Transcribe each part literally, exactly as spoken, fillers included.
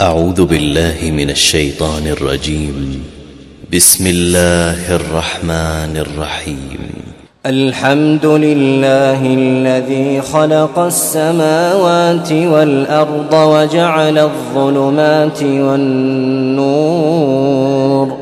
أعوذ بالله من الشيطان الرجيم. بسم الله الرحمن الرحيم. الحمد لله الذي خلق السماوات والأرض وجعل الظلمات والنور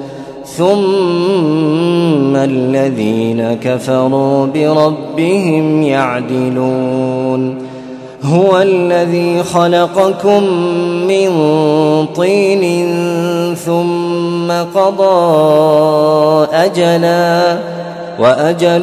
ثم الذين كفروا بربهم يعدلون. هو الذي خلقكم من طين ثم قضى أجلا وأجل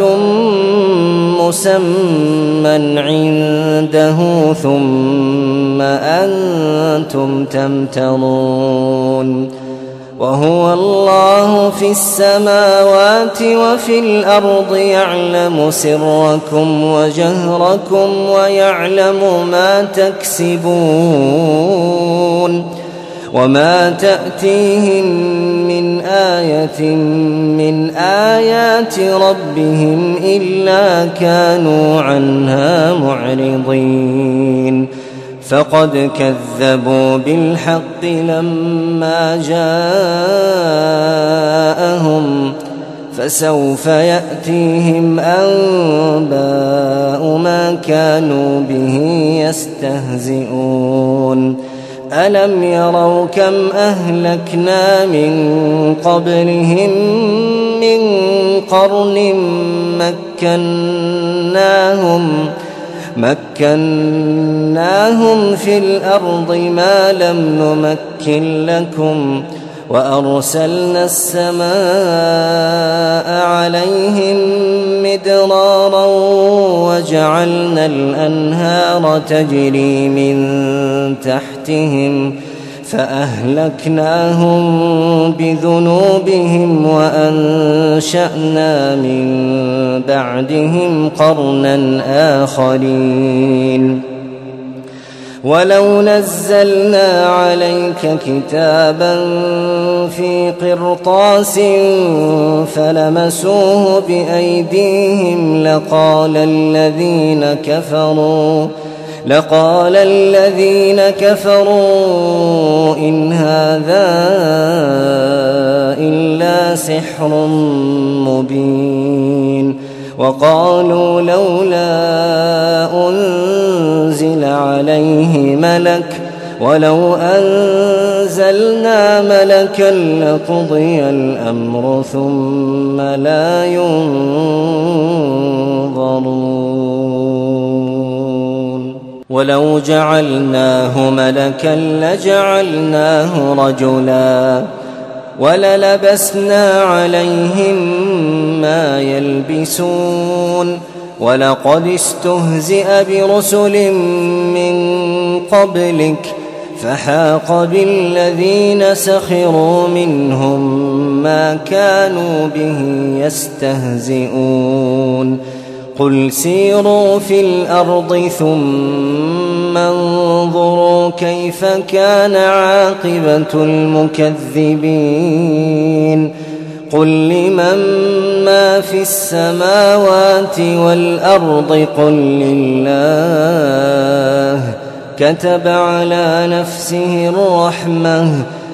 مسمى عنده ثم أنتم تمترون. وهو الله في السماوات وفي الأرض يعلم سركم وجهركم ويعلم ما تكسبون. وما تأتيهم من آية من آيات ربهم إلا كانوا عنها معرضين. فقد كذبوا بالحق لما جاءهم فسوف يأتيهم أنباء ما كانوا به يستهزئون. ألم يروا كم أهلكنا من قبلهم من قرن مكناهم مكناهم في الأرض ما لم نمكن لكم وأرسلنا السماء عليهم مدرارا وجعلنا الأنهار تجري من تحتهم فأهلكناهم بذنوبهم وأنشأنا من بعدهم قرنا آخرين. ولو نزلنا عليك كتابا في قرطاس فلمسوه بأيديهم لقال الذين كفروا لقال الذين كفروا إن هذا إلا سحر مبين. وقالوا لولا أنزل عليه ملك ولو أنزلنا ملكا لقضي الأمر ثم لا ينظرون. ولو جعلناه ملكا لجعلناه رجلا وللبسنا عليهم ما يلبسون. ولقد استهزئ برسل من قبلك فحاق بالذين سخروا منهم ما كانوا به يستهزئون. قل سيروا في الأرض ثم انظروا كيف كان عاقبة المكذبين. قل لمن ما في السماوات والأرض قل لله كتب على نفسه الرحمة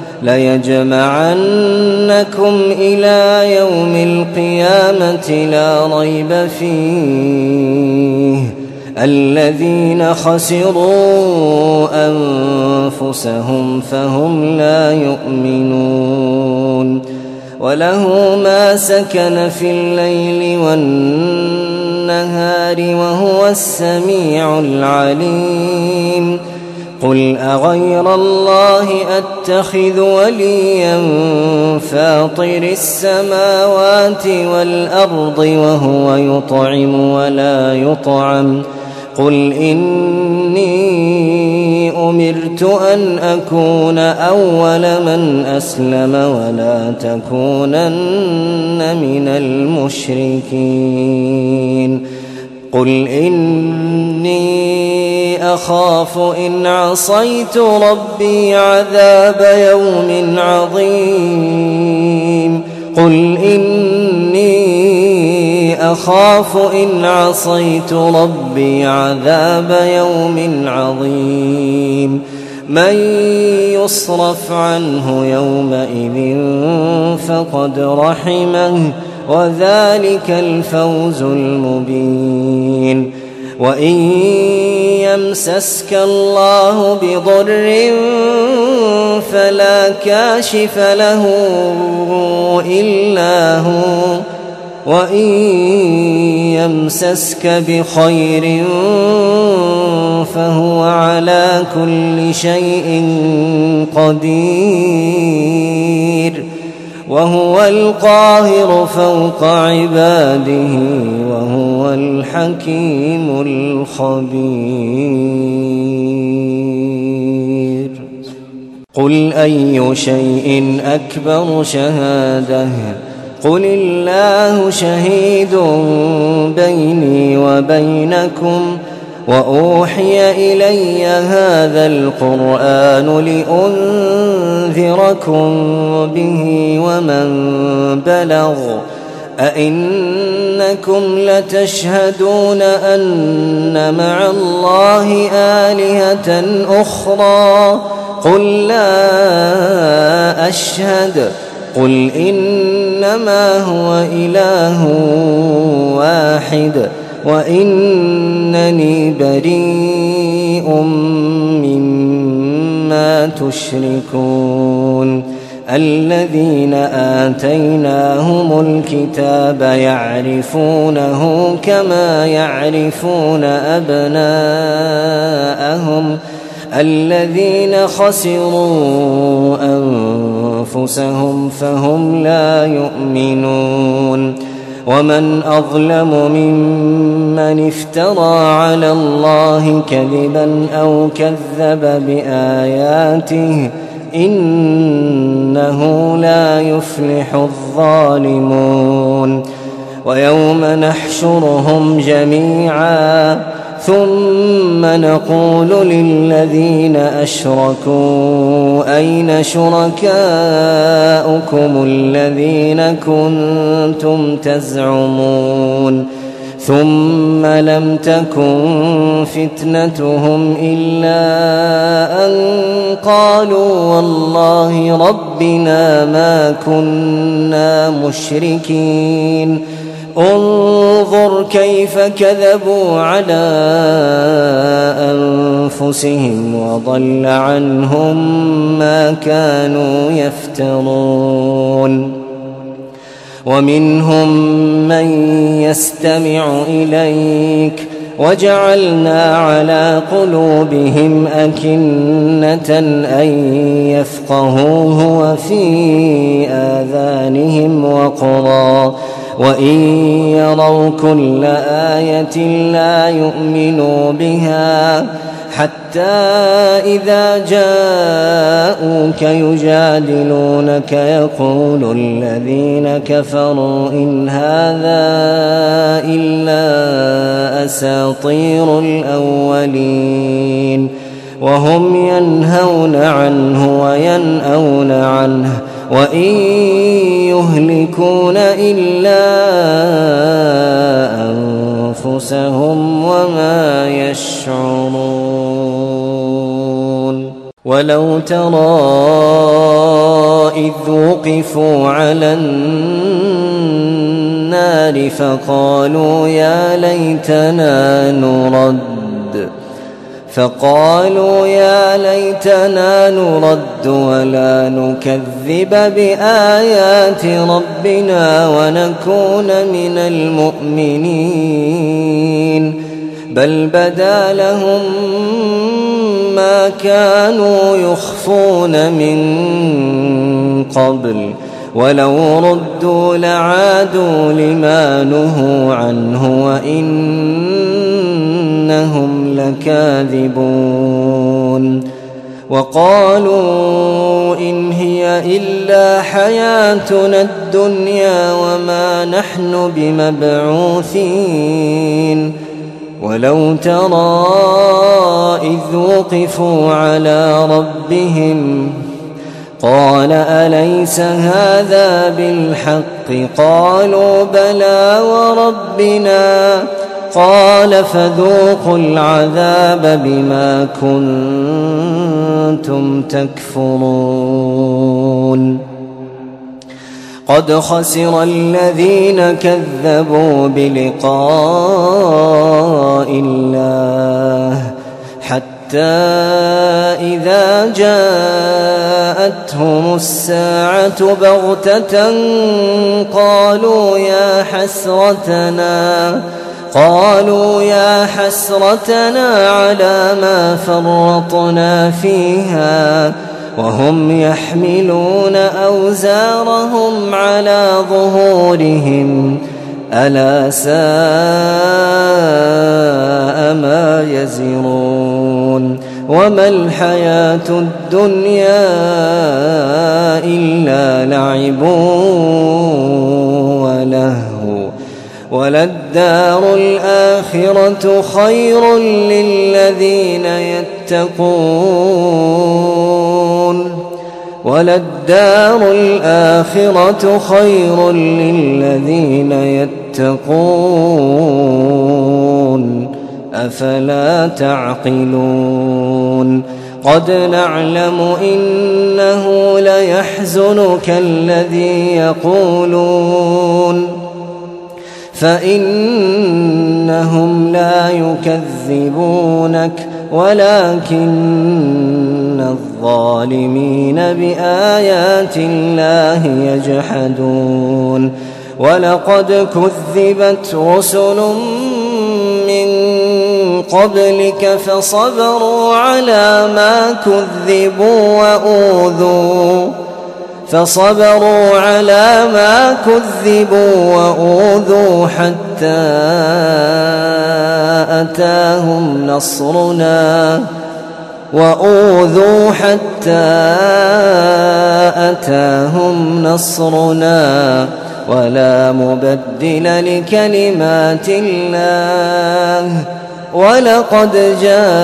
ليجمعنكم إلى يوم القيامة لا ريب فيه الذين خسروا أنفسهم فهم لا يؤمنون. وله ما سكن في الليل والنهار وهو السميع العليم. قل أغير الله أتخذ وليا فاطر السماوات والأرض وهو يطعم ولا يطعم. قل إني أمرت أن أكون أول من أسلم ولا تكونن من المشركين. قل إني أخاف إن عصيت ربي عذاب يوم عظيم. قل إني أخاف إن عصيت ربي عذاب يوم عظيم. من يصرف عنه يومئذ فقد رحمه وذلك الفوز المبين. وإن يمسسك الله بضر فلا كاشف له إلا هو وإن يمسسك بخير فهو على كل شيء قدير وهو القاهر فوق عباده وهو الحكيم الخبير. قل أي شيء أكبر شهادة قل الله شهيد بيني وبينكم وأوحي إلي هذا القرآن لأنذركم به ومن بلغ أئنكم لتشهدون أن مع الله آلهة أخرى قل لا أشهد قل إنما هو إله واحد وإنني بريء مما تشركون. الذين آتيناهم الكتاب يعرفونه كما يعرفون أبناءهم الذين خسروا أنفسهم فهم لا يؤمنون. ومن أظلم ممن افترى على الله كذبا أو كذب بآياته إنه لا يفلح الظالمون. ويوم نحشرهم جميعا ثم نقول للذين أشركوا أين شركاؤكم الذين كنتم تزعمون ثم لم تكن فتنتهم إلا أن قالوا والله ربنا ما كنا مشركين. انظر كيف كذبوا على أنفسهم وضل عنهم ما كانوا يفترون. ومنهم من يستمع إليك وجعلنا على قلوبهم أكنة أن يفقهوه وفي آذانهم وقرا وإن يروا كل آية لا يؤمنوا بها حتى إذا جاءوك يجادلونك يقول الذين كفروا إن هذا إلا أساطير الأولين وهم ينهون عنه وينأون عنه وإن يهلكون إلا أنفسهم وما يشعرون. ولو ترى إذ وقفوا على النار فقالوا يا ليتنا نرد فقالوا يا ليتنا نرد ولا نكذب بآيات ربنا ونكون من المؤمنين بل بدا لهم ما كانوا يخفون من قبل ولو ردوا لعادوا لما نهوا عنه وإنهم لكاذبون. وقالوا إن هي إلا حياتنا الدنيا وما نحن بمبعوثين. ولو ترى إذ وقفوا على ربهم قال أليس هذا بالحق قالوا بلى وربنا قال فذوقوا العذاب بما كنتم تكفرون قد خسر الذين كذبوا بلقاء الله حتى إذا جاءتهم الساعة بغتة قالوا يا حسرتنا قالوا يا حسرتنا على ما فرطنا فيها وهم يحملون أوزارهم على ظهورهم ألا ساء ما يزرون وما الحياة الدنيا إلا لعب ولهو وللدار الآخرة خير للذين يتقون وللدار الآخرة خير للذين يتقون أفلا تعقلون قد نعلم إنه ليحزنك الذي يقولون فإنهم لا يكذبونك ولكن الظالمين بآيات الله يجحدون ولقد كذبت رسل من قبلك فصبروا على ما كذبوا وأوذوا فصبروا على ما كذبوا وأوذوا حتى أتاهم نصرنا وأوذوا حتى أتاهم نصرنا ولا مبدل لكلمات الله ولقد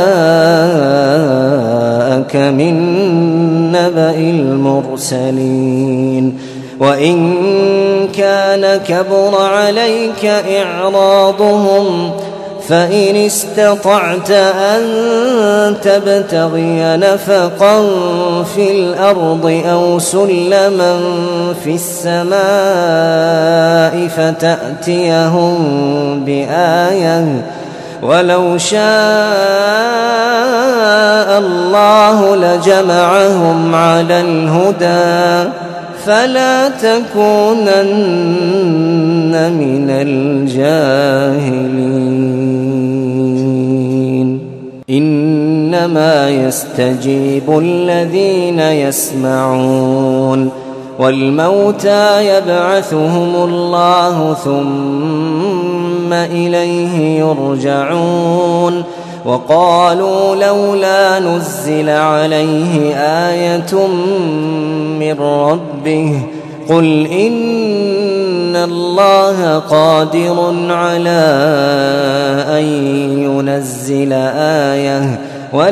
جاءك من نبأ المرسلين وإن كان كبر عليك إعراضهم فإن استطعت أن تبتغي نفقا في الأرض أو سلما في السماء فتأتيهم بآية ولو شاء الله لجمعهم على الهدى فلا تكونن من الجاهلين إنما يستجيب الذين يسمعون والموتى يبعثهم الله ثم إليه يرجعون وقالوا لولا نزل عليه آية من ربه قل إن الله قادر على أن ينزل آية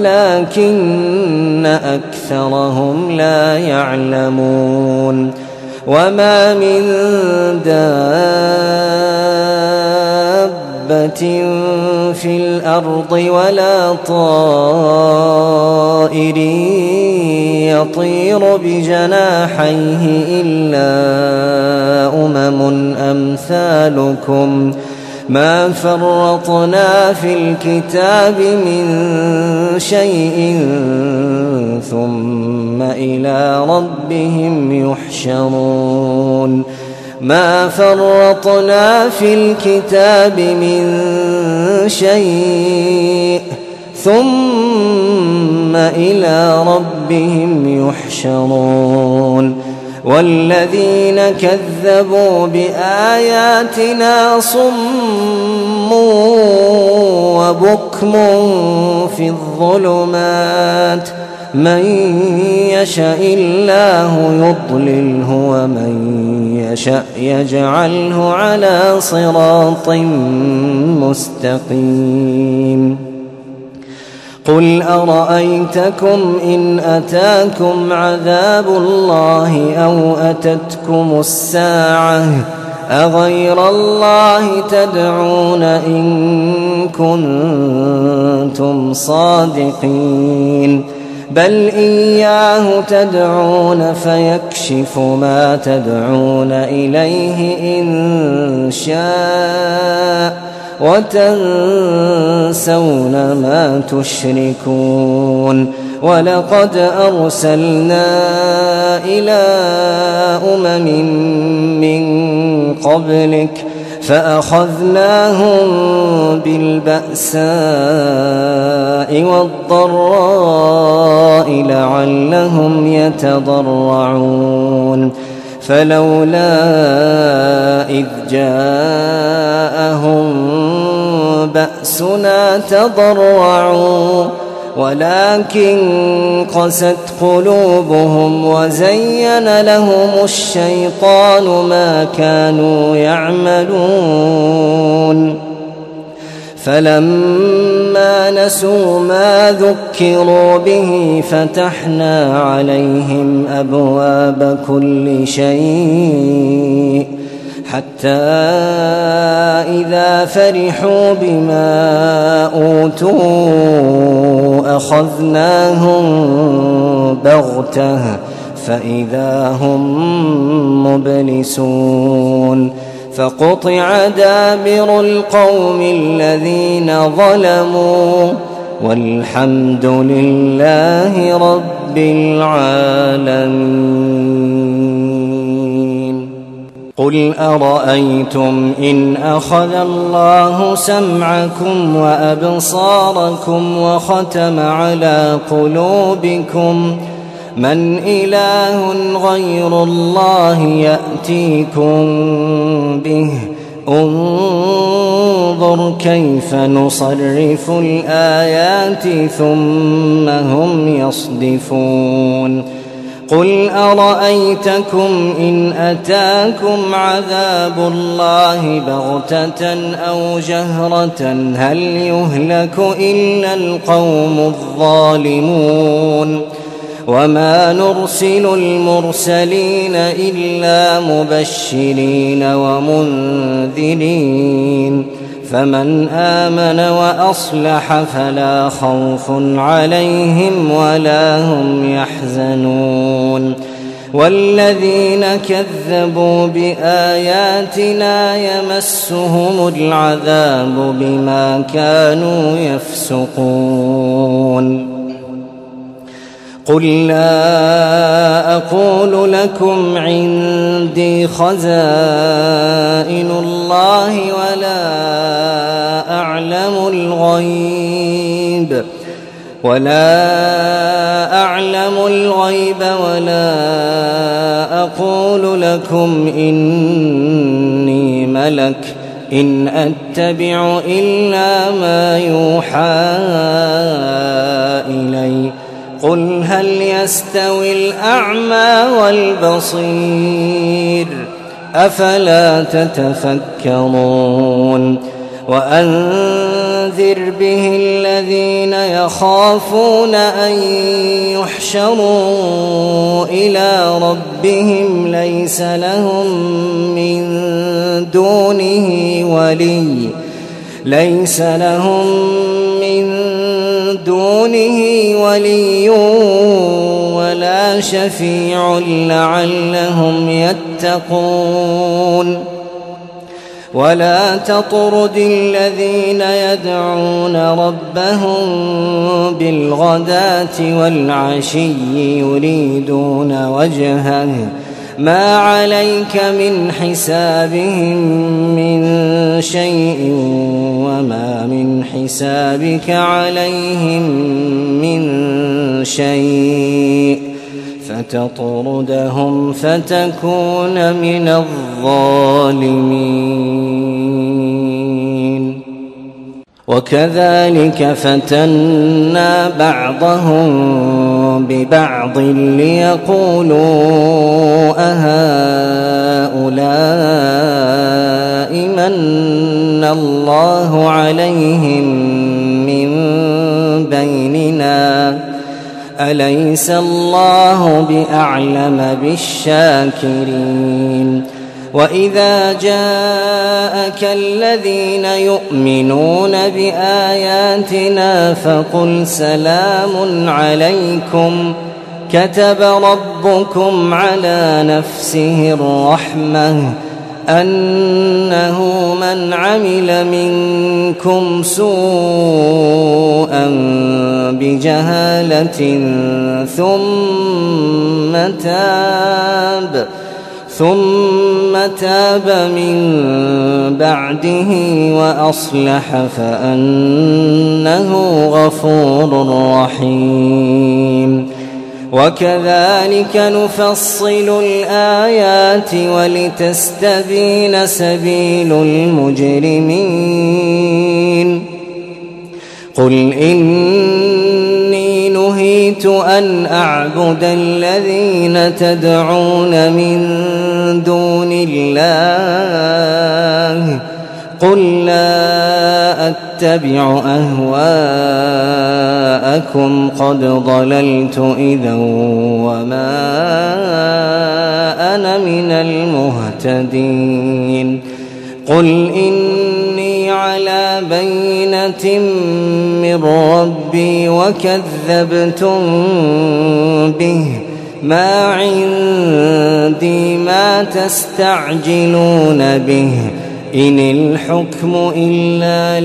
ولكن أكثرهم لا يعلمون وما من دابة في الأرض ولا طائر يطير بجناحيه إلا أمم أمثالكم ما فرطنا في الكتاب من شيء ثم إلى ربهم يحشرون ما فرطنا في الكتاب من شيء ثم إلى ربهم يحشرون والذين كذبوا بآياتنا صم وبكم في الظلمات من يشاء الله يضلله ومن يشاء يجعله على صراط مستقيم قل أرأيتكم إن أتاكم عذاب الله أو أتتكم الساعة أغير الله تدعون إن كنتم صادقين بل إياه تدعون فيكشف ما تدعون إليه إن شاء وتنسون ما تشركون ولقد أرسلنا إلى أمم من قبلك فأخذناهم بالبأساء والضراء لعلهم يتضرعون فلولا إذ جاءهم بأسنا تضرعوا ولكن قست قلوبهم وزين لهم الشيطان ما كانوا يعملون فلما نسوا ما ذكروا به فتحنا عليهم أبواب كل شيء حتى إذا فرحوا بما أوتوا أخذناهم بغتة فإذا هم مبلسون فقطع دابر القوم الذين ظلموا والحمد لله رب العالمين. قل أرأيتم إن أخذ الله سمعكم وأبصاركم وختم على قلوبكم من إله غير الله يأتيكم به انظر كيف نصرف الآيات ثم هم يصدفون. قل أرأيتكم إن أتاكم عذاب الله بغتة أو جهرة هل يهلك إلا القوم الظالمون وما نرسل المرسلين إلا مبشرين ومنذرين فمن آمن وأصلح فلا خوف عليهم ولا هم يحزنون والذين كذبوا بآياتنا يمسهم العذاب بما كانوا يفسقون. قل لا أقول لكم عندي خزائن الله ولا أعلم الغيب ولا أعلم الغيب ولا أقول لكم إني ملك إن أتبع إلا ما يوحى إلي قل هل يستوي الأعمى والبصير أفلا تتفكرون. وأنذر به الذين يخافون أن يحشروا إلى ربهم ليس لهم من دونه ولي ليس لهم من دونه ولي ولا شفيع لعلهم يتقون. ولا تطرد الذين يدعون ربهم بالغداة والعشي يريدون وجهه ما عليك من حسابهم من شيء وما من حسابك عليهم من شيء فتطردهم فتكون من الظالمين. وكذلك فتنا بعضهم ببعض ليقولوا أهؤلاء من الله عليهم من بيننا أليس الله بأعلم بالشاكرين. وإذا جاءك الذين يؤمنون بآياتنا فقل سلام عليكم كتب ربكم على نفسه الرحمة أنه من عمل منكم سوءا بجهالة ثم تاب ثم تاب من بعده وأصلح فأنه غفور رحيم وكذلك نفصل الآيات ولتستبين سبيل المجرمين قل إني نهيت أن أعبد الذين تدعون من دون الله قل لا أتبع أهواءكم قد ضللت إذا وما أنا من المهتدين قل إني على بينة من ربي وكذبتم به ما عندي ما تستعجلون به إن الحكم إلا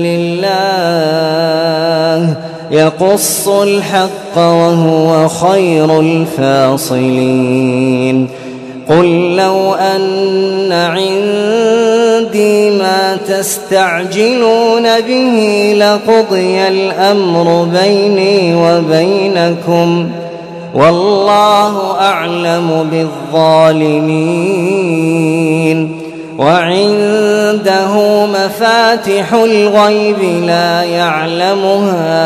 لله يقص الحق وهو خير الفاصلين قل لو أن عندي ما تستعجلون به لقضي الأمر بيني وبينكم والله أعلم بالظالمين وعنده مفاتح الغيب لا يعلمها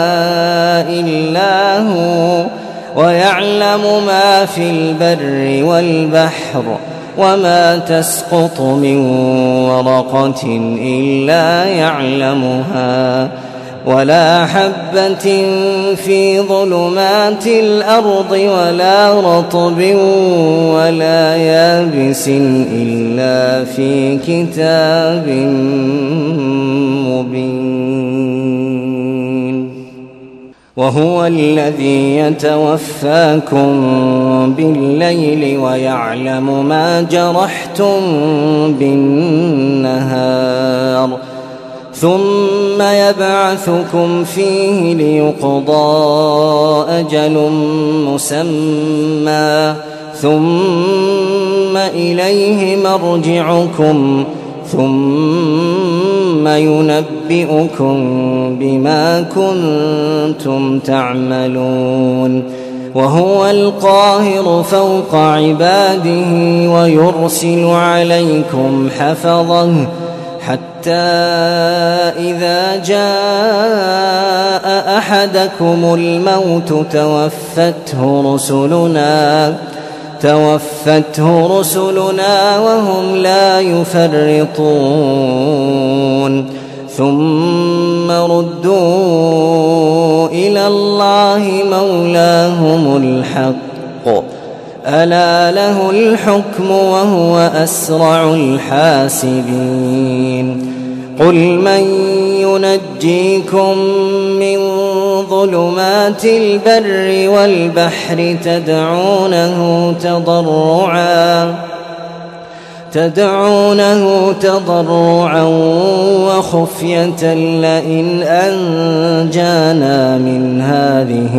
إلا هو ويعلم ما في البر والبحر وما تسقط من ورقة إلا يعلمها ولا حبة في ظلمات الأرض ولا رطب ولا يابس إلا في كتاب مبين وهو الذي يتوفاكم بالليل ويعلم ما جرحتم بالنهار ثم يبعثكم فيه ليقضى أجل مسمى ثم إليه مرجعكم ثم ينبئكم بما كنتم تعملون وهو القاهر فوق عباده ويرسل عليكم حفظه حتى إذا جاء أحدكم الموت توفته رسلنا توفته رسلنا وهم لا يفرطون ثم ردوا إلى الله مولاهم الحق ألا له الحكم وهو أسرع الحاسبين قل من ينجيكم من ظلمات البر والبحر تدعونه تضرعا تدعونه تضرعا وخفية لئن أنجانا من هذه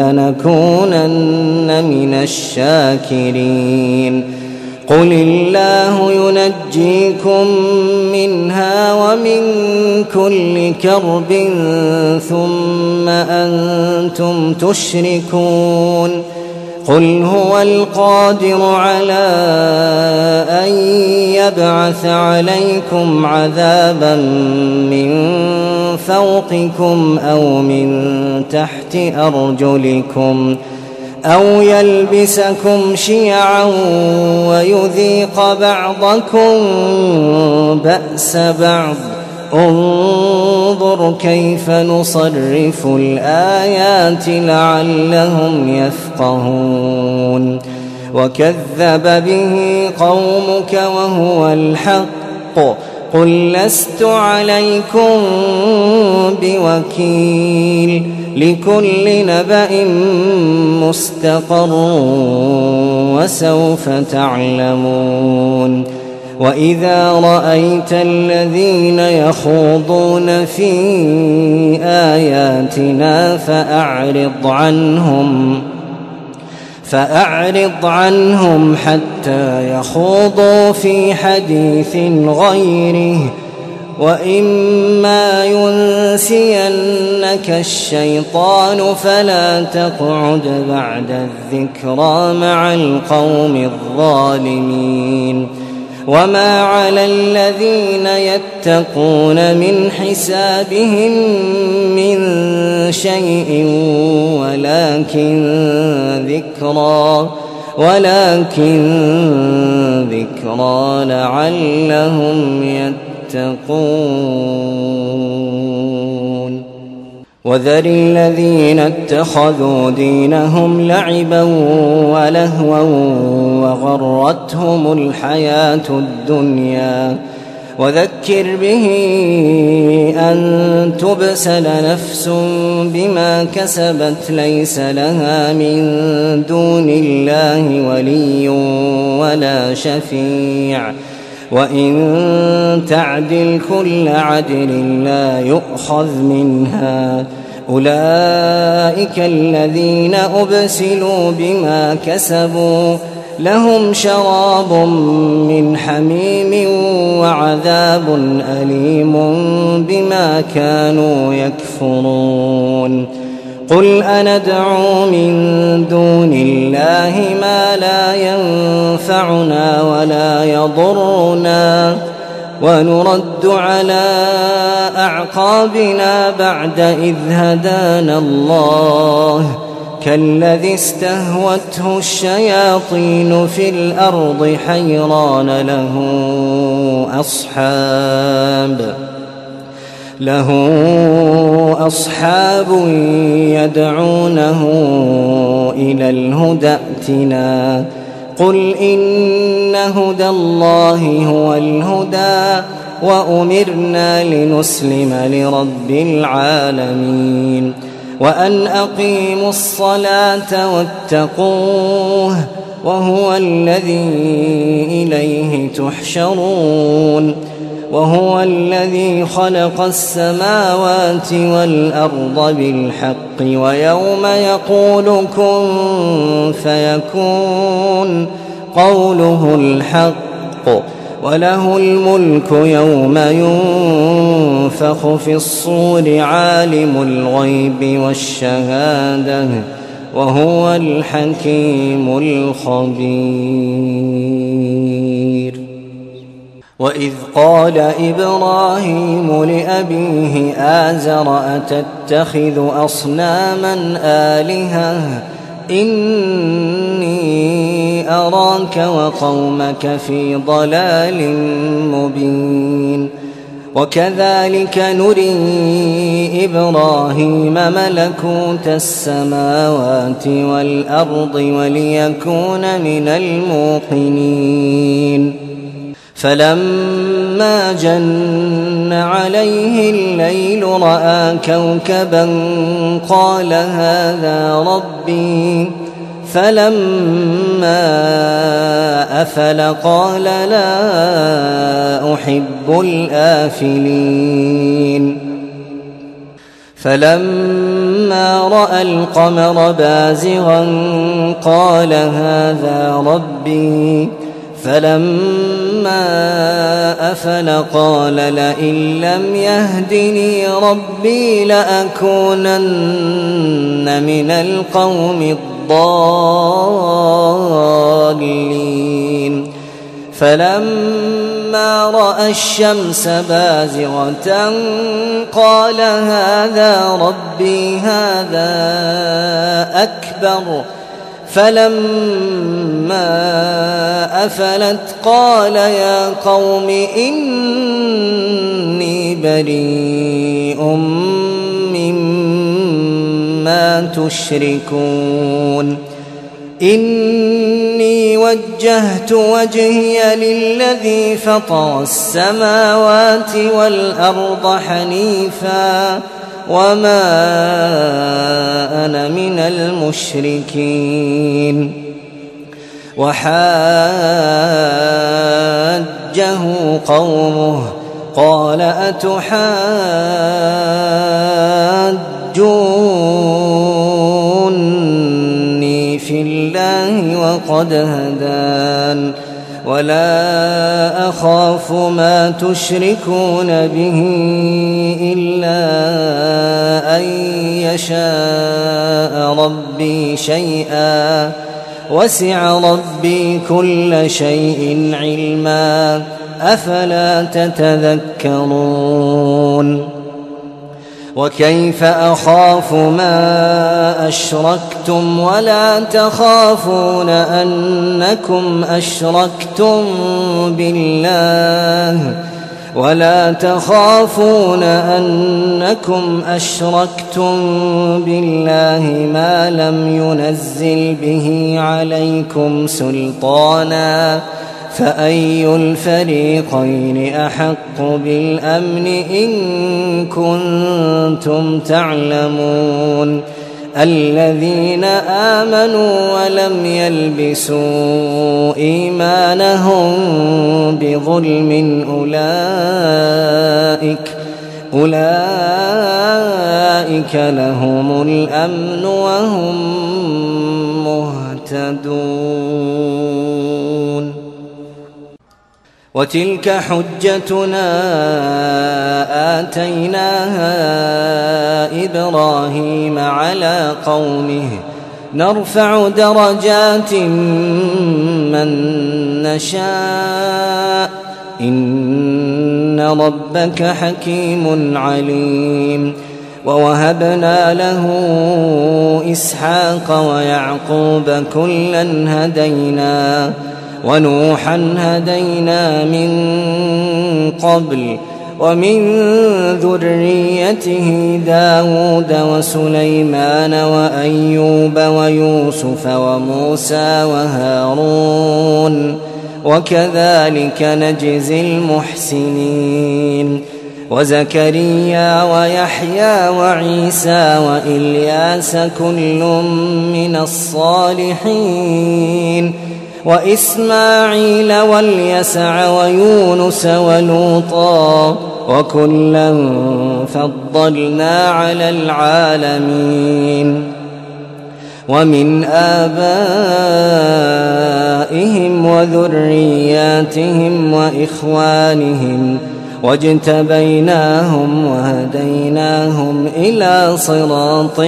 لنكونن من الشاكرين قل الله ينجيكم منها ومن كل كرب ثم أنتم تشركون قل هو القادر على أن يبعث عليكم عذابا من فوقكم أو من تحت أرجلكم أو يلبسكم شيعا ويذيق بعضكم بأس بعض انظر كيف نصرف الآيات لعلهم يفقهون وكذب به قومك وهو الحق قل لست عليكم بوكيل لكل نبأ مستقر وسوف تعلمون وإذا رأيت الذين يخوضون في آياتنا فأعرض عنهم فأعرض عنهم حتى يخوضوا في حديث غيره وإما ينسينك الشيطان فلا تقعد بعد الذكرى مع القوم الظالمين وما على الذين يتقون من حسابهم من شيء ولكن ذكرى ولكن ذكرى لعلهم يتقون وذر الذين اتخذوا دينهم لعبا ولهوا وغرتهم الحياة الدنيا وذكر به أن تبسل نفس بما كسبت ليس لها من دون الله ولي ولا شفيع وإن تعدل كل عدل لا يؤخذ منها أولئك الذين أبسلوا بما كسبوا لهم شراب من حميم وعذاب أليم بما كانوا يكفرون قل أندعو من دون الله ما لا ينفعنا ولا يضرنا ونرد على أعقابنا بعد إذ هدانا الله كالذي استهوته الشياطين في الأرض حيران له أصحاب له أصحاب يدعونه إلى الهدى ائتنا قل إن هدى الله هو الهدى وأمرنا لنسلم لرب العالمين وأن أقيموا الصلاة واتقوه وهو الذي إليه تحشرون وهو الذي خلق السماوات والأرض بالحق ويوم يقول كن فيكون قوله الحق وله الملك يوم ينفخ في الصور عالم الغيب والشهادة وهو الحكيم الخبير وإذ قال إبراهيم لأبيه آزر أتتخذ أصناما آلهة إني أراك وقومك في ضلال مبين وكذلك نري إبراهيم ملكوت السماوات والأرض وليكون من الموقنين فلما جن عليه الليل رأى كوكبا قال هذا ربي فلما أفل قال لا أحب الآفلين فلما رأى القمر بازغا قال هذا ربي فلما أفل قال لئن لم يهدني ربي لأكونن من القوم الضالين فلما رأى الشمس بازغة قال هذا ربي هذا أكبر فلما أفلت قال يا قوم إني بريء مما تشركون إني وجهت وجهي للذي فطر السماوات والأرض حنيفا وما أنا من المشركين. وحاجه قومه قال أتحاجوني في الله وقد هدان ولا أخاف ما تشركون به إلا أن يشاء ربي شيئا وسع ربي كل شيء علما أفلا تتذكرون. وكيف أخاف ما أشركتم ولا تخافون أنكم أشركتم بالله ولا تخافون أنكم أشركتم بالله ما لم ينزل به عليكم سلطانا فأي الفريقين أحق بالأمن إن كنتم تعلمون. الذين آمنوا ولم يلبسوا إيمانهم بظلم أولئك أولئك لهم الأمن وهم مهتدون. وتلك حجتنا آتيناها إبراهيم على قومه نرفع درجات من نشاء إن ربك حكيم عليم. ووهبنا له إسحاق ويعقوب كلا هدينا ونوحا هدينا من قبل ومن ذريته داود وسليمان وأيوب ويوسف وموسى وهارون وكذلك نجزي المحسنين. وزكريا ويحيى وعيسى وإلياس كل من الصالحين وإسماعيل واليسع ويونس ولوطا وكلا فضلنا على العالمين. ومن آبائهم وذرياتهم وإخوانهم واجتبيناهم وهديناهم إلى صراط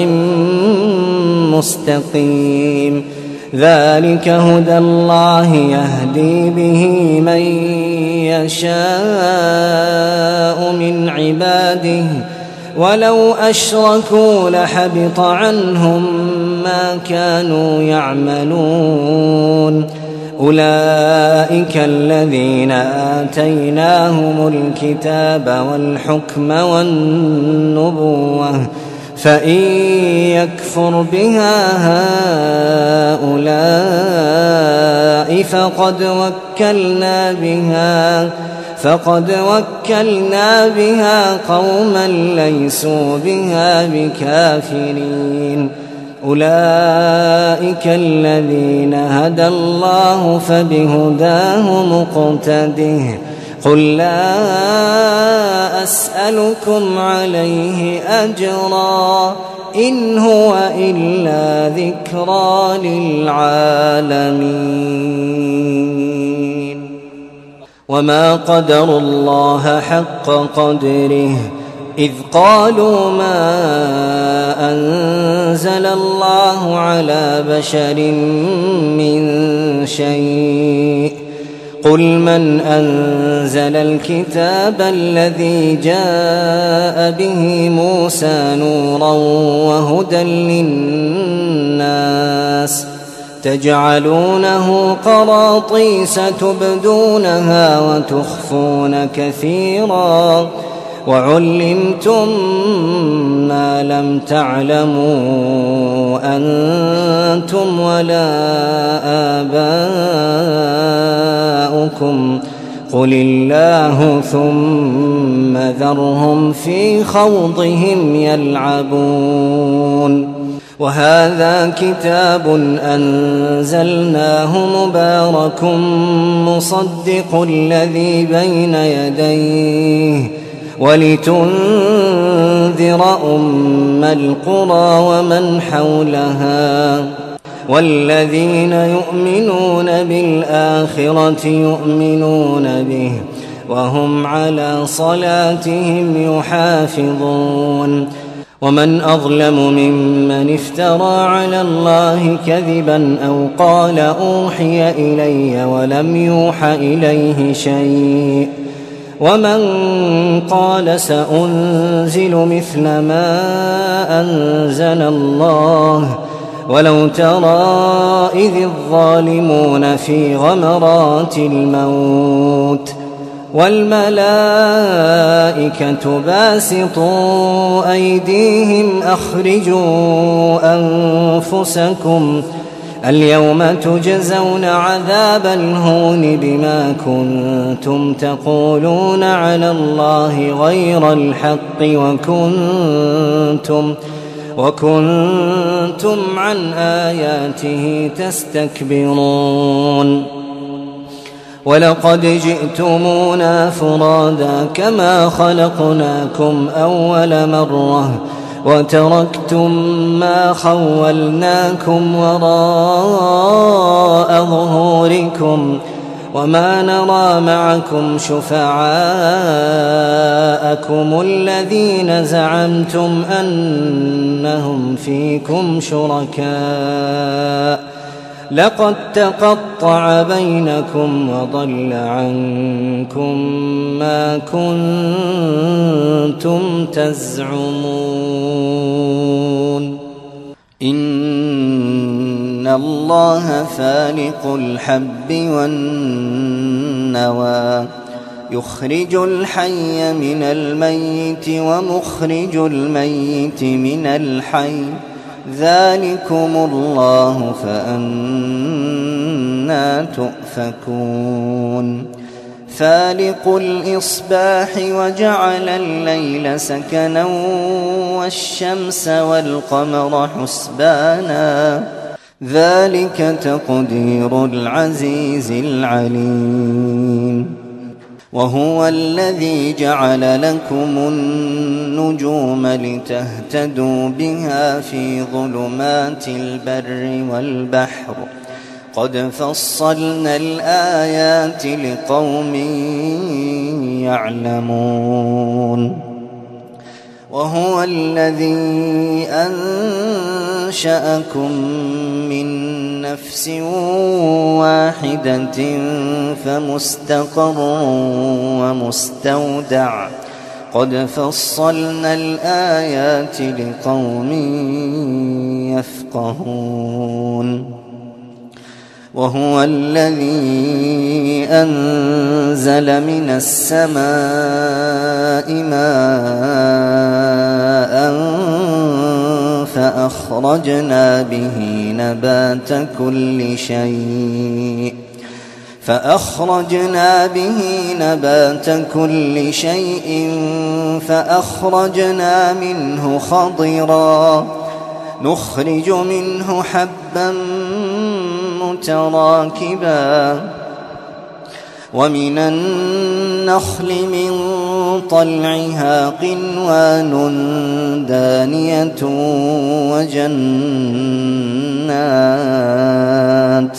مستقيم. ذلك هدى الله يهدي به من يشاء من عباده ولو أشركوا لحبط عنهم ما كانوا يعملون. أولئك الذين آتيناهم الكتاب والحكم والنبوة فإن يكفر بها هؤلاء فقد وكلنا بها فقد وكلنا بها قوما ليسوا بها بكافرين. أولئك الذين هدى الله فبهداه مقتده. قل لا أسألكم عليه أجرا إن هو إلا ذكرى للعالمين. وما قدروا الله حق قدره إذ قالوا ما أنزل الله على بشر من شيء قل من أنزل الكتاب الذي جاء به موسى نورا وهدى للناس تجعلونه قراطيس تبدونها وتخفون كثيرا وعلمتم ما لم تعلموا أنتم ولا آباؤكم أبناءكم قل الله ثم ذرهم في خوضهم يلعبون وهذا كتاب أنزلناه مبارك مصدق الذي بين يديه ولتنذر أم القرى ومن حولها والذين يؤمنون بالآخرة يؤمنون به وهم على صلاتهم يحافظون ومن أظلم ممن افترى على الله كذبا أو قال أوحي إلي ولم يوح إليه شيء ومن قال سأنزل مثل ما أنزل الله ولو ترى إذ الظالمون في غمرات الموت والملائكة باسطوا أيديهم أخرجوا أنفسكم اليوم تجزون عذاب الهون بما كنتم تقولون على الله غير الحق وكنتم وكنتم عن آياته تستكبرون ولقد جئتمونا فرادا كما خلقناكم أول مرة وتركتم ما خولناكم وراء ظهوركم وما نرى معكم شفعاءكم الذين زعمتم أنهم فيكم شركاء لقد تقطع بينكم وضل عنكم ما كنتم تزعمون إن الله فالق الحب والنوى يخرج الحي من الميت ومخرج الميت من الحي ذلكم الله فأنى تؤفكون فالق الإصباح وجعل الليل سكنا والشمس والقمر حسبانا ذلك تقدير العزيز العليم وهو الذي جعل لكم النجوم لتهتدوا بها في ظلمات البر والبحر قد فصلنا الآيات لقوم يعلمون وهو الذي أنشأكم من نفس واحدة فمستقر ومستودع قد فصلنا الآيات لقوم يفقهون وهو الذي أنزل من السماء ماء فأخرجنا به نبات كل شيء فأخرجنا به نبات كل شيء فأخرجنا منه خضرا نخرج منه حبا متراكبا ومن النخل من طلعها قنوان دانية وجنات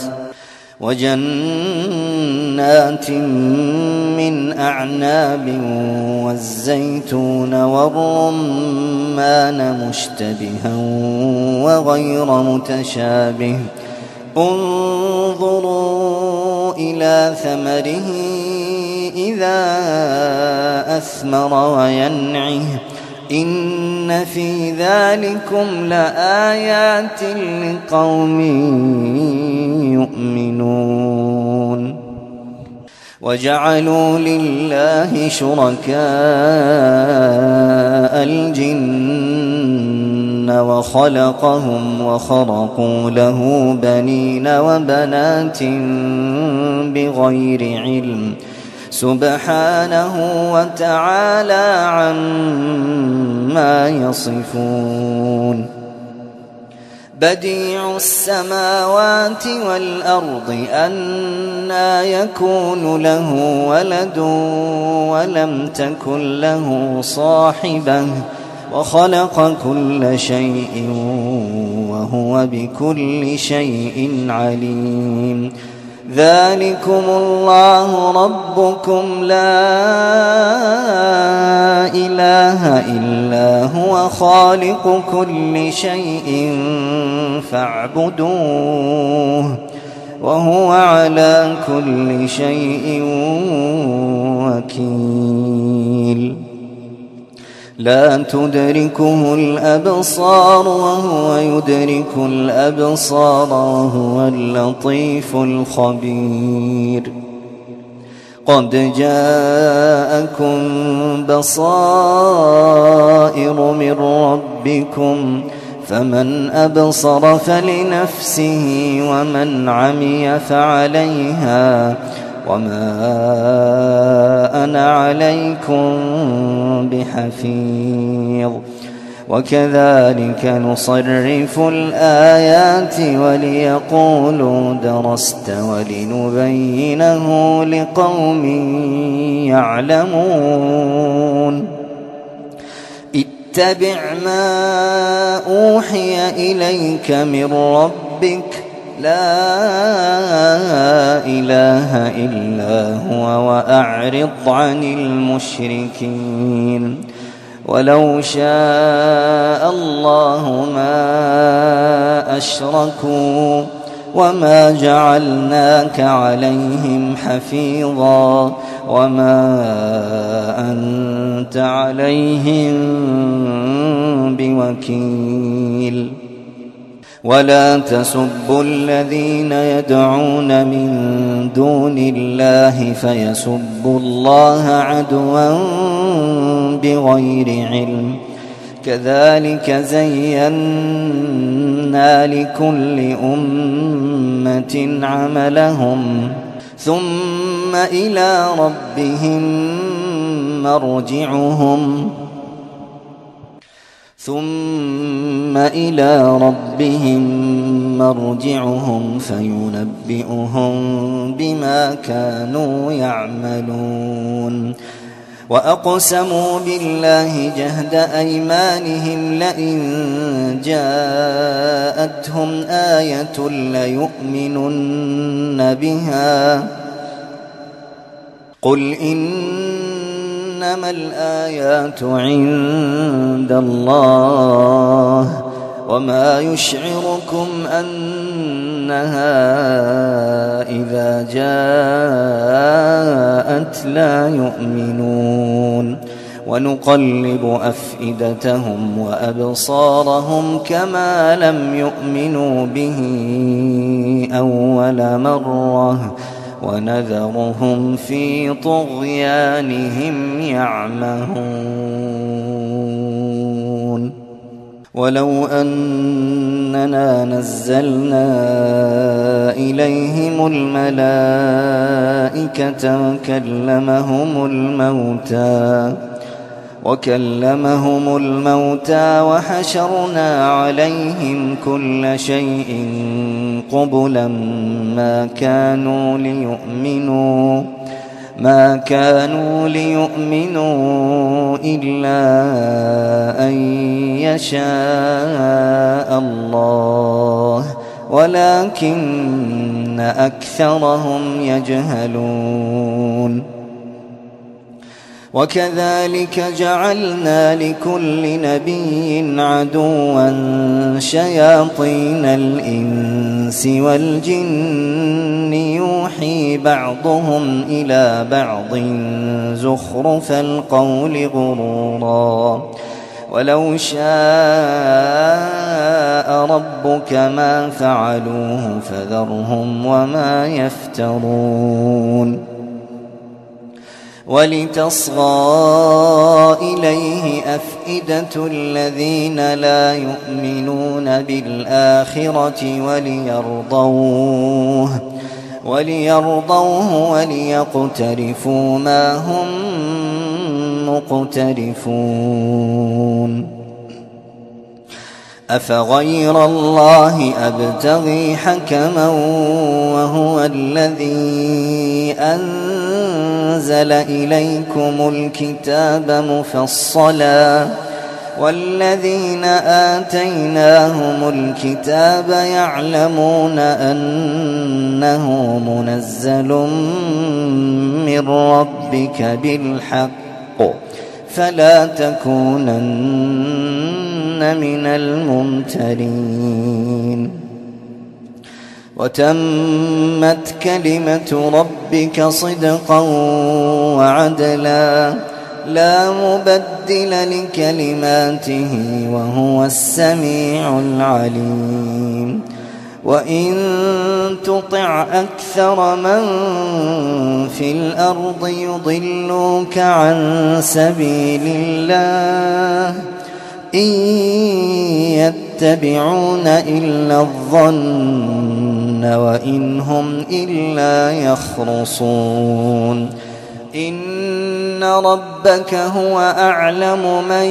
وجنات من أعناب والزيتون والرمان مشتبها وغير متشابه انظروا إلى ثمره إذا أثمر وينعه إن في ذلكم لآيات لقوم يؤمنون وجعلوا لله شركاء الجن وخلقهم وخرقوا له بنين وبنات بغير علم سبحانه وتعالى عما يصفون بديع السماوات والأرض أنى يكون له ولد ولم تكن له صاحبة وخلق كل شيء وهو بكل شيء عليم ذلكم الله ربكم لا إله إلا هو خالق كل شيء فاعبدوه وهو على كل شيء وكيل لا تدركه الأبصار وهو يدرك الأبصار وهو اللطيف الخبير قد جاءكم بصائر من ربكم فمن أبصر فلنفسه ومن عمي فعليها وما أنا عليكم بحفيظ وكذلك نصرف الآيات وليقولوا درست ولنبينه لقوم يعلمون اتبع ما أوحي إليك من ربك لا إله إلا هو وأعرض عن المشركين ولو شاء الله ما أشركوا وما جعلناك عليهم حفيظا وما أنت عليهم بوكيل ولا تسبوا الذين يدعون من دون الله فيسبوا الله عدوا بغير علم كذلك زينا لكل أمة عملهم ثم إلى ربهم مرجعهم ثم إلى ربهم مرجعهم فينبئهم بما كانوا يعملون وأقسموا بالله جهد أيمانهم لئن جاءتهم آية ليؤمنن بها قل إنما الآيات عند الله وما يشعركم أنها إذا جاءت لا يؤمنون ونقلب أفئدتهم وأبصارهم كما لم يؤمنوا به أول مرة ونذرهم في طغيانهم يعمهون ولو أننا نزلنا إليهم الملائكة وكلمهم الموتى وكلمهم الموتى وحشرنا عليهم كل شيء قبلا ما كانوا ليؤمنوا ما كانوا ليؤمنوا إلا أن يشاء الله ولكن أكثرهم يجهلون وكذلك جعلنا لكل نبي عدوا شياطين الإنس والجن يوحي بعضهم إلى بعض زخرف القول غرورا ولو شاء ربك ما فعلوه فذرهم وما يفترون ولتصغى إليه أفئدة الذين لا يؤمنون بالآخرة وليرضوه وليرضوه وليقترفوا ما هم مقترفون أفغير الله أبتغي حكما وهو الذي أنزل إليكم الكتاب مفصلا والذين آتيناهم الكتاب يعلمون أنه منزل من ربك بالحق فلا تكونن من الممترين وتمت كلمة ربك صدقا وعدلا لا مبدل لكلماته وهو السميع العليم وإن تطع أكثر من في الأرض يضلوك عن سبيل الله إن يتبعون إلا الظن وإن هم إلا يخرصون إن ربك هو أعلم من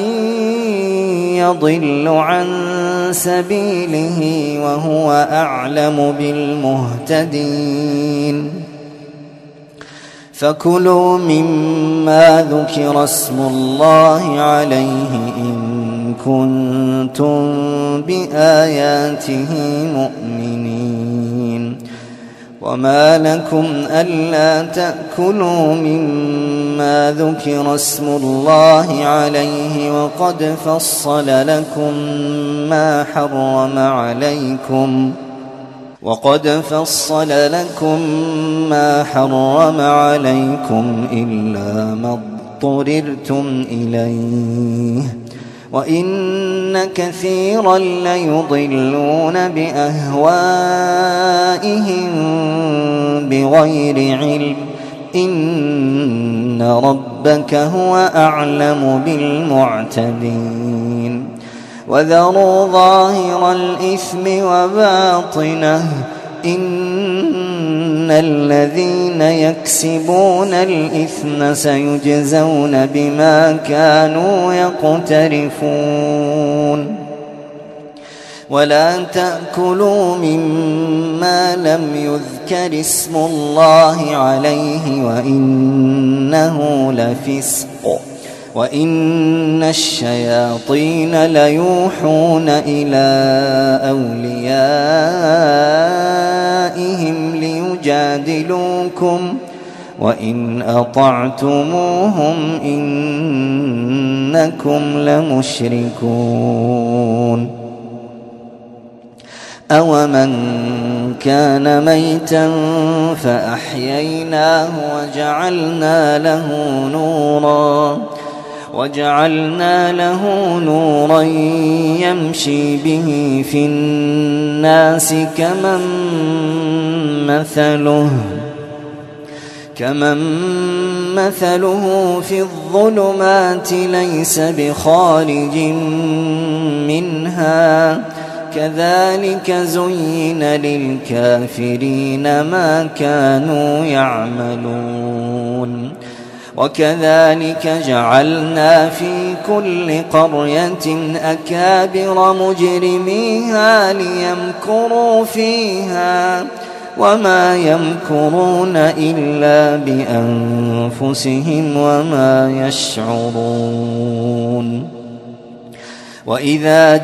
يضل عن سبيله وهو أعلم بالمهتدين فكلوا مما ذكر اسم الله عليه إن كنتم بآياته مؤمنين وما لكم ألا تأكلوا مما ذكر اسم الله عليه وقد فصل لكم ما حرم عليكم وقد فصل لكم ما حرم عليكم إلا ما اضطررتم إليه وإن كثيرا ليضلون بأهوائهم بغير علم إن ربك هو أعلم بالمعتدين وذروا ظاهر الإثم وباطنه إن الذين يكسبون الإثم سيجزون بما كانوا يقترفون ولا تأكلوا مما لم يذكر اسم الله عليه وإنه لفسق وإن الشياطين ليوحون إلى أوليائهم ليجادلوكم وإن أطعتموهم إنكم لمشركون أومن كان ميتا فأحييناه وجعلنا له نورا وجعلنا له نورا يمشي به في الناس كمن مثله كمن مثله في الظلمات ليس بخارج منها كذلك زين للكافرين ما كانوا يعملون وكذلك جعلنا في كل قرية أكابر مجرميها ليمكروا فيها وما يمكرون إلا بأنفسهم وما يشعرون وإذا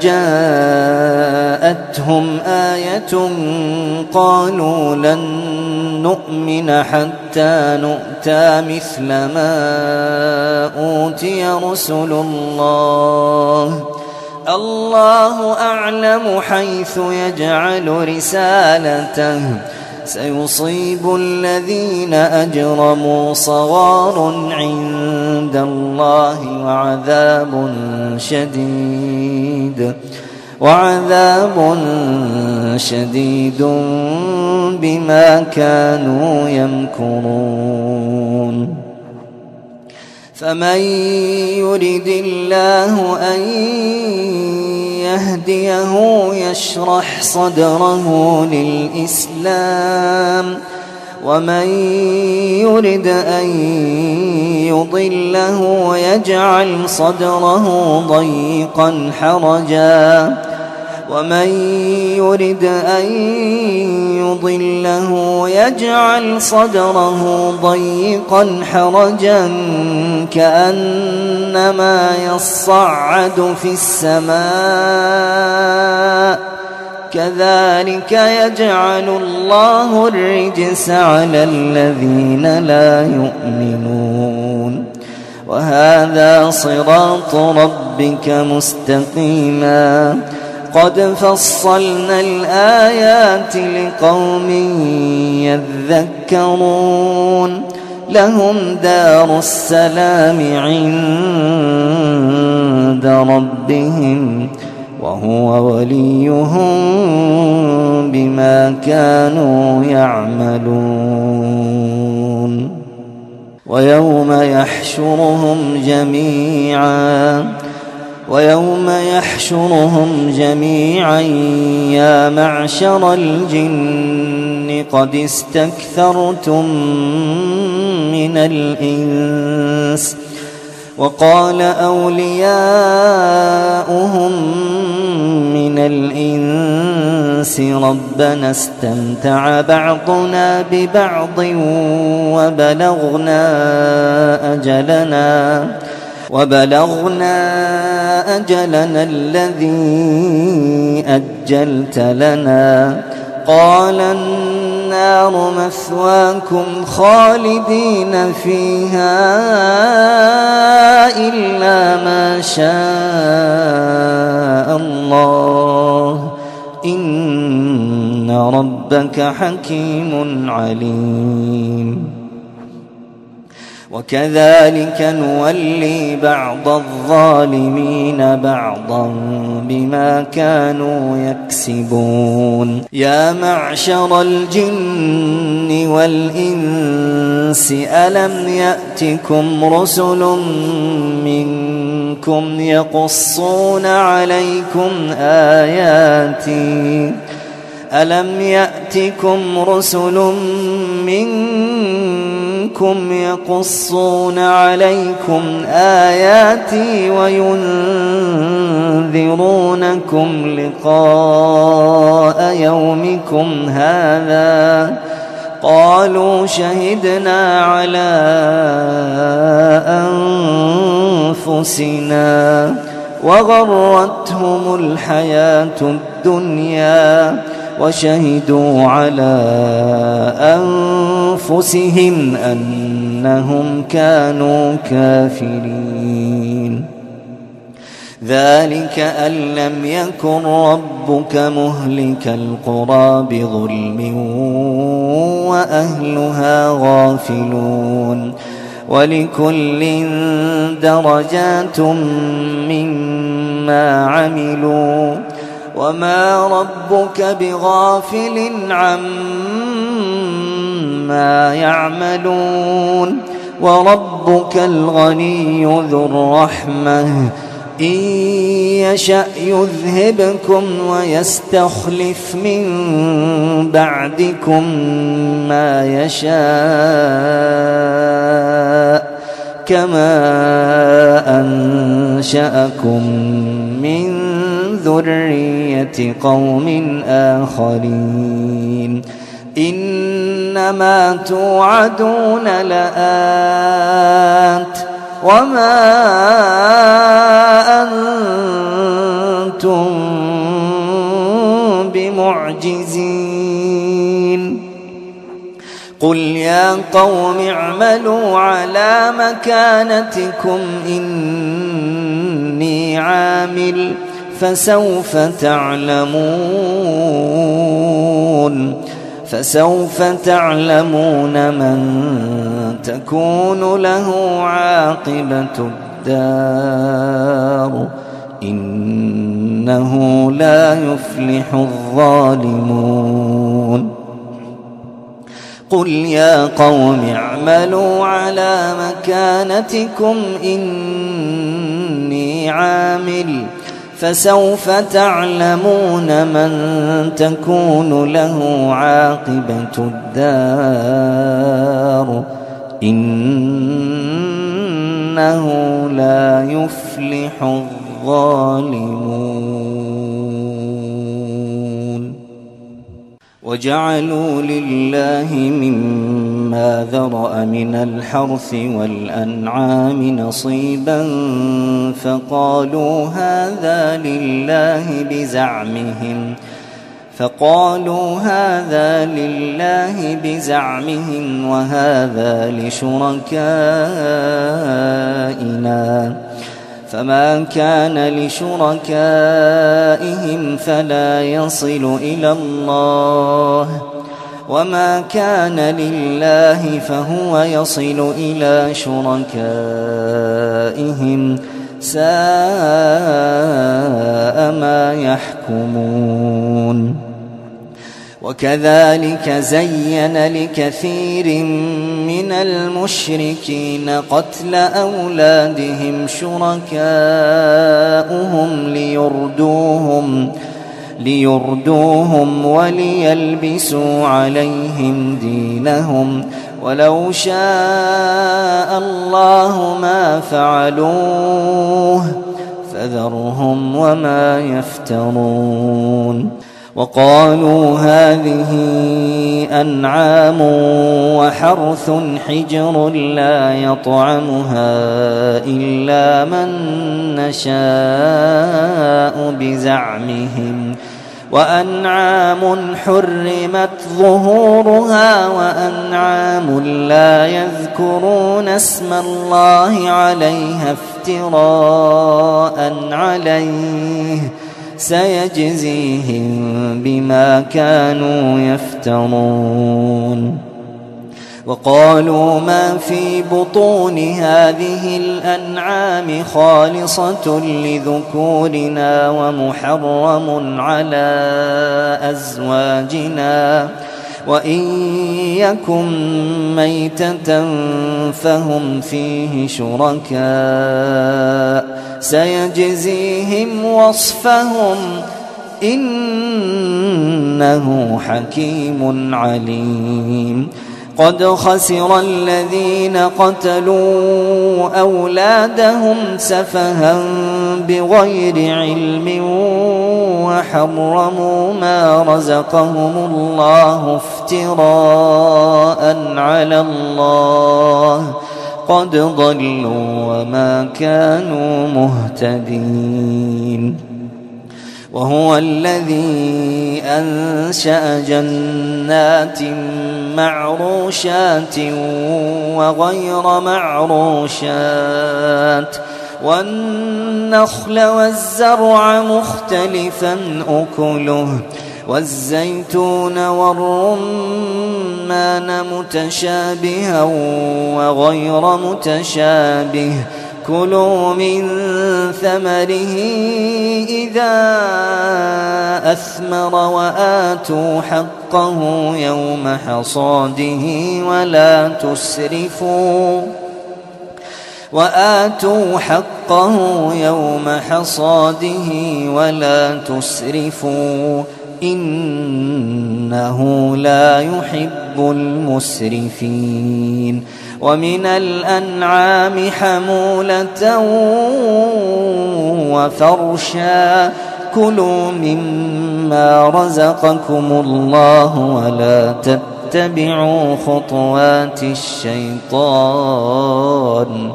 جاءتهم آية قالوا لن نؤمن حتى نؤتى مثل ما أوتي رسل الله الله أعلم حيث يجعل رسالته سيصيب الذين أجرموا صغار عند الله وعذاب شديد وعذاب شديد بما كانوا يمكرون فمن يرد الله أن يهديه يشرح صدره للإسلام ومن يرد أن يضله يجعل صدره ضيقا حرجا ومن يرد أن يضله يجعل صدره ضيقا حرجا كأنما يصعد في السماء كذلك يجعل الله الرجس على الذين لا يؤمنون وهذا صراط ربك مستقيما قد فصلنا الآيات لقوم يذكرون لهم دار السلام عند ربهم وهو وليهم بما كانوا يعملون ويوم يحشرهم جميعا ويوم يحشرهم جميعا يا معشر الجن قد استكثرتم من الإنس وقال أولياؤهم من الإنس ربنا استمتع بعضنا ببعض وبلغنا أجلنا وبلغنا أجلنا الذي أجلت لنا قال النار مثواكم خالدين فيها إلا ما شاء الله إن ربك حكيم عليم وكذلك نولي بعض الظالمين بعضا بما كانوا يكسبون يا معشر الجن والإنس ألم يأتكم رسل منكم يقصون عليكم آياتي ألم يأتكم رسل منكم يقصون عليكم آياتي وينذرونكم لقاء يومكم هذا قالوا شهدنا على أنفسنا وغرتهم الحياة الدنيا وشهدوا على أنفسهم أنهم كانوا كافرين ذلك أن لم يكن ربك مهلك القرى بظلم وأهلها غافلون ولكل درجات مما عملوا وما ربك بغافل عما يعملون وربك الغني ذو الرحمة إن يشأ يذهبكم ويستخلف من بعدكم ما يشاء كما أنشأكم من ذرية قوم آخرين إنما توعدون لآت وما أنتم بمعجزين قل يا قوم اعملوا على مكانتكم إني عامل فسوف تعلمون فسوف تعلمون من تكون له عاقبة الدار إنه لا يفلح الظالمون قل يا قوم اعملوا على مكانتكم إني عامل فسوف تعلمون من تكون له عاقبة الدار إنه لا يفلح الظالمون. وجعلوا لله مما ذرأ من الحرث والأنعام نصيبا فقالوا هذا لله بزعمهم فقالوا هذا لله بزعمهم وهذا لشركائنا فما كان لشركائهم فلا يصل إلى الله وما كان لله فهو يصل إلى شركائهم ساء ما يحكمون. وكذلك زين لكثير من المشركين قتل أولادهم شركاؤهم ليردوهم ليردوهم وليلبسوا عليهم دينهم ولو شاء الله ما فعلوه فذرهم وما يفترون. وقالوا هذه أنعام وحرث حجر لا يطعمها إلا من نشاء بزعمهم وأنعام حرمت ظهورها وأنعام لا يذكرون اسم الله عليها افتراء عليه سيجزيهم بما كانوا يفترون. وقالوا ما في بطون هذه الأنعام خالصة لذكورنا ومحرم على أزواجنا وإن يكن ميتة فهم فيه شركاء سيجزيهم وصفهم إنه حكيم عليم. قد خسر الذين قتلوا أولادهم سفها بغير علم وحرموا ما رزقهم الله افتراء على الله قد ضلوا وما كانوا مهتدين. وهو الذي أنشأ جنات معروشات وغير معروشات والنخل والزرع مختلفا أكله والزيتون والرمان متشابها وغير متشابه كلوا من ثمره إذا أثمر وآتوا حقه يوم حصاده ولا تسرفوا وآتوا حقه يوم حصاده ولا تسرفوا إنه لا يحب المسرفين. ومن الأنعام حمولة وفرشا كلوا مما رزقكم الله ولا تتبعوا خطوات الشيطان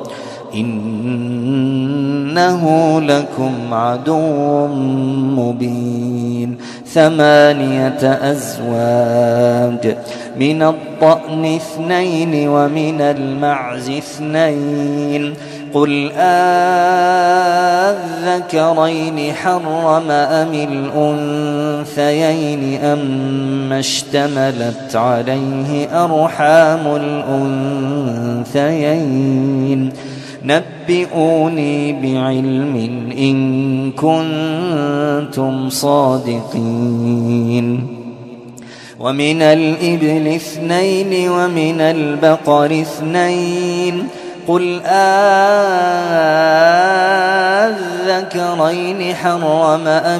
إنه لكم عدو مبين. ثمانية أزواج من الضأن اثنين ومن المعز اثنين قل أذكرين حرم أم الأنثيين أم اشتملت عليه أرحام الأنثيين نبئوني بعلم إن كنتم صادقين. ومن الإبل اثنين ومن البقر اثنين قل أذكرين حرم أم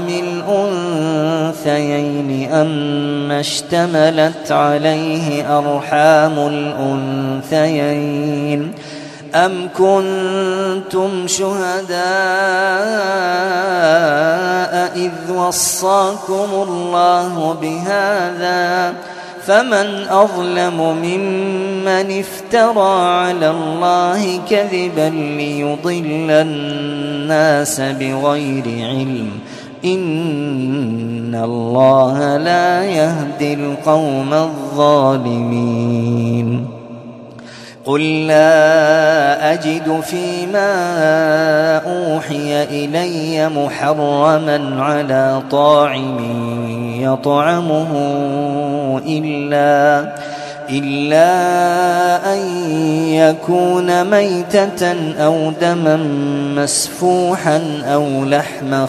الأنثيين أما اشتملت عليه أرحام الأنثيين أم كنتم شهداء إذ وصاكم الله بهذا فمن أظلم ممن افترى على الله كذبا ليضل الناس بغير علم إن الله لا يهدي القوم الظالمين قل لا أجد فيما أوحي إلي محرما على طاعم يطعمه إلا, إلا أن يكون ميتة أو دما مسفوحا أو لحم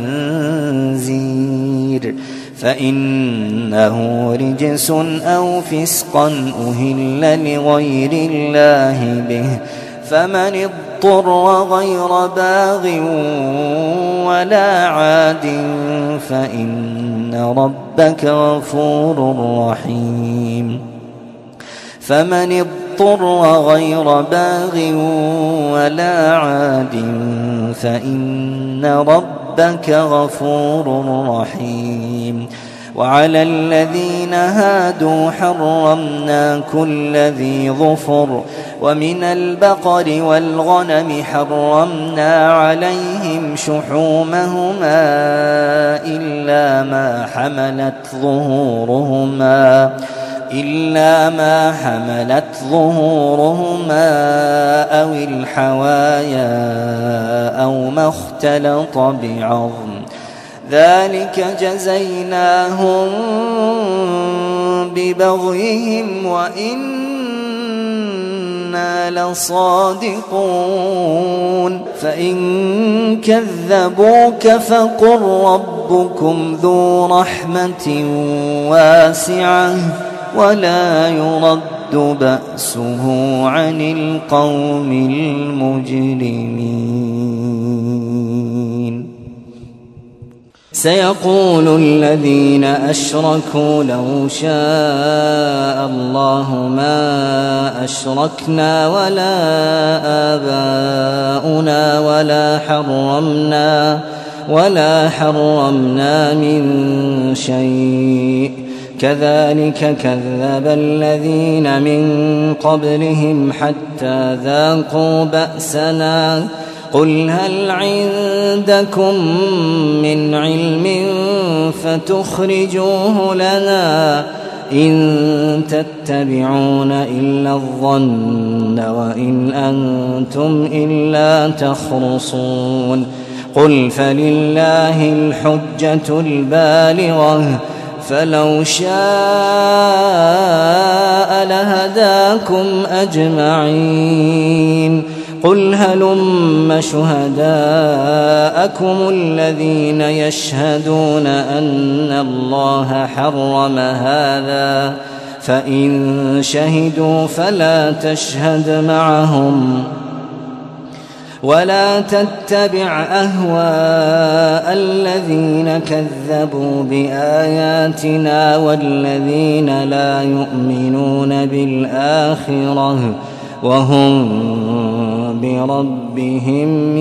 خنزير فإنه رجس أو فسقا أهل لغير الله به فمن اضطر غير باغ ولا عاد فإن ربك غفور رحيم فمن اضطر غير باغ ولا عاد فإن ربك غفور رحيم وعلى الذين هادوا حرمنا كل ذي ظفر ومن البقر والغنم حرمنا عليهم شحومهما إلا ما حملت ظهورهما إلا ما حملت ظهورهما أو الحوايا أو ما اختلط بعظم ذلك جزيناهم ببغيهم وإنا لصادقون فإن كذبوك فقل ربكم ذو رحمة واسعة ولا يرد بأسه عن القوم المجرمين سيقول الذين أشركوا لو شاء الله ما أشركنا ولا آباؤنا ولا حرمنا ولا حرمنا من شيء كذلك كذب الذين من قبلهم حتى ذاقوا بأسنا قل هل عندكم من علم فتخرجوه لنا إن تتبعون إلا الظن وإن أنتم إلا تخرصون قل فلله الحجة البالغة فلو شاء لهداكم أجمعين قل هلم شهداءكم الذين يشهدون أن الله حرم هذا فإن شهدوا فلا تشهد معهم ولا تتبع أهواء الذين كذبوا بآياتنا والذين لا يؤمنون بالآخرة وهم بربهم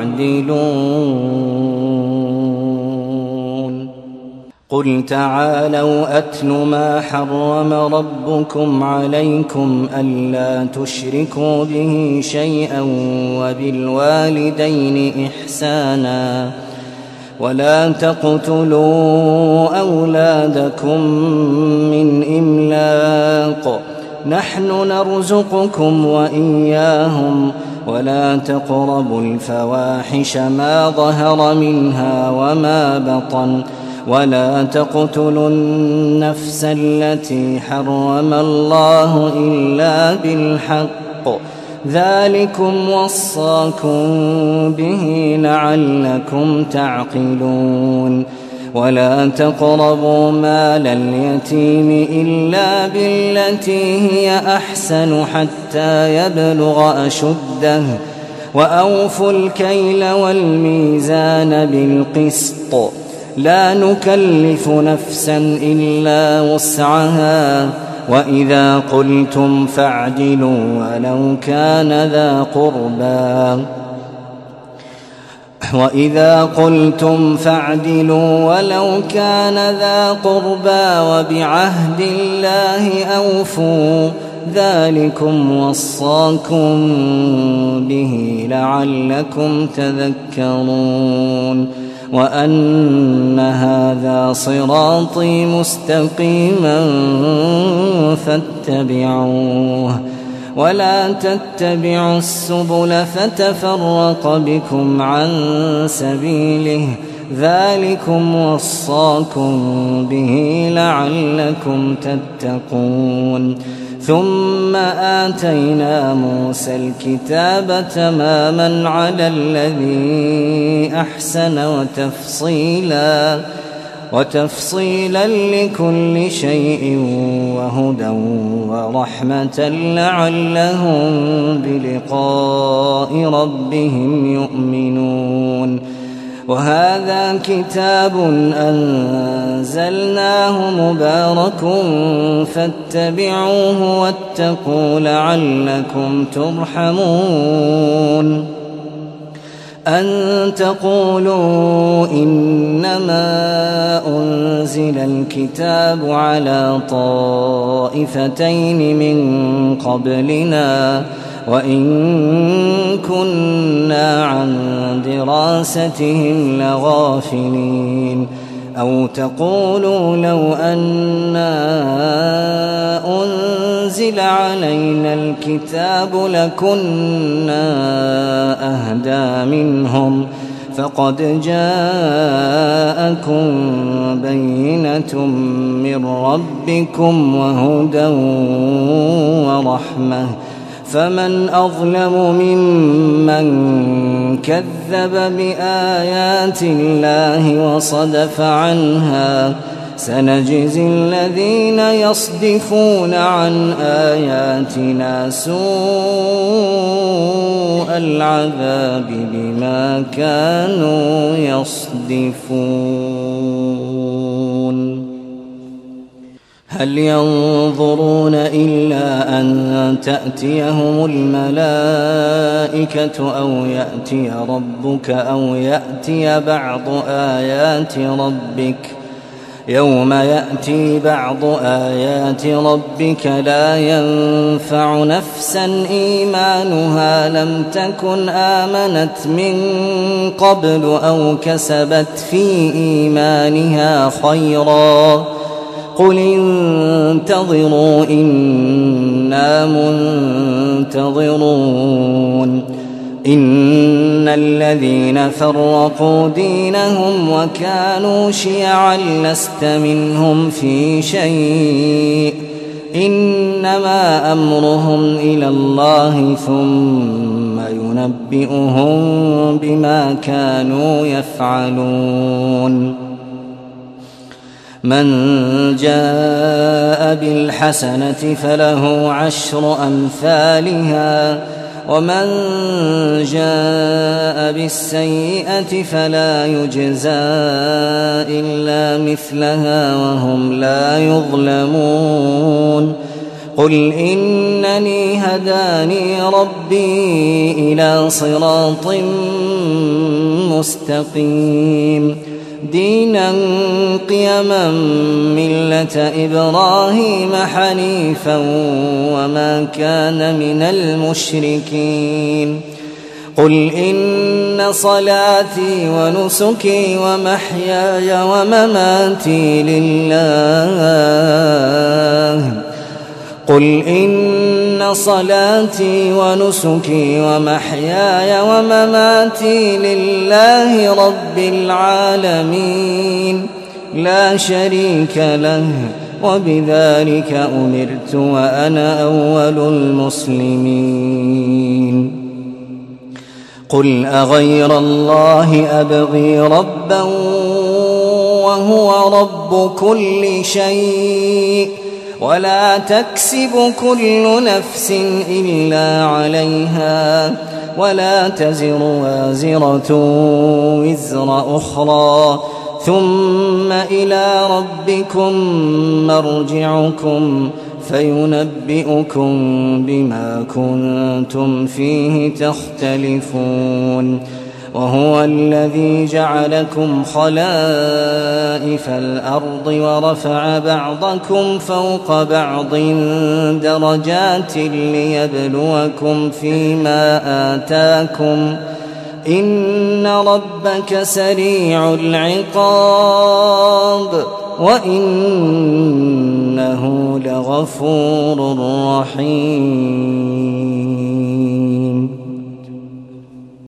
يعدلون قل تعالوا أتل ما حرم ربكم عليكم ألا تشركوا به شيئا وبالوالدين إحسانا ولا تقتلوا أولادكم من إملاق نحن نرزقكم وإياهم ولا تقربوا الفواحش ما ظهر منها وما بطن ولا تقتلوا النفس التي حرم الله إلا بالحق ذلكم وصاكم به لعلكم تعقلون ولا تقربوا مال اليتيم إلا بالتي هي أحسن حتى يبلغ أشده وأوفوا الكيل والميزان بالقسط لا نكلف نفسا إلا وسعها وإذا قلتم فاعدلوا ولو كان ذا قربى وإذا قلتم فاعدلوا ولو كان ذا قربى وبعهد الله أوفوا ذلكم وصاكم به لعلكم تذكرون وأن هذا صراطي مستقيما فاتبعوه ولا تتبعوا السبل فتفرق بكم عن سبيله ذلكم وصاكم به لعلكم تتقون ثم آتينا موسى الكتاب تماما على الذي أحسن وتفصيلا وتفصيلا لكل شيء وهدى ورحمة لعلهم بلقاء ربهم يؤمنون وهذا كتاب أنزلناه مبارك فاتبعوه واتقوا لعلكم ترحمون أن تقولوا إنما أنزل الكتاب على طائفتين من قبلنا وإن كنا عن دراستهم لغافلين أو تقولوا لو أنا أنزل علينا الكتاب لكنا أهدى منهم فقد جاءكم بينة من ربكم وهدى ورحمة فمن أظلم ممن كذب بآيات الله وصدف عنها سنجزي الذين يصدفون عن آياتنا سوء العذاب بما كانوا يصدفون هل ينظرون إلا أن تأتيهم الملائكة أو يأتي ربك أو يأتي بعض آيات ربك يوم يأتي بعض آيات ربك لا ينفع نفسا إيمانها لم تكن آمنت من قبل أو كسبت في إيمانها خيرا قل انتظروا إنا منتظرون إن الذين فرقوا دينهم وكانوا شيعا لست منهم في شيء إنما أمرهم إلى الله ثم ينبئهم بما كانوا يفعلون من جاء بالحسنة فله عشر أمثالها ومن جاء بالسيئة فلا يجزى إلا مثلها وهم لا يظلمون قل إنني هداني ربي إلى صراط مستقيم دينا قيما ملة إبراهيم حنيفا وما كان من المشركين قل إن صلاتي ونسكي ومحياي ومماتي لله قل إن صلاتي ونسكي ومحياي ومماتي لله رب العالمين لا شريك له وبذلك أمرت وأنا أول المسلمين قل أغير الله أبغي ربا وهو رب كل شيء ولا تكسب كل نفس إلا عليها ولا تزر وازرة وزر أخرى ثم إلى ربكم مرجعكم فينبئكم بما كنتم فيه تختلفون وهو الذي جعلكم خلائف الأرض ورفع بعضكم فوق بعض درجات ليبلوكم فيما آتاكم إن ربك سريع العقاب وإنه لغفور رحيم.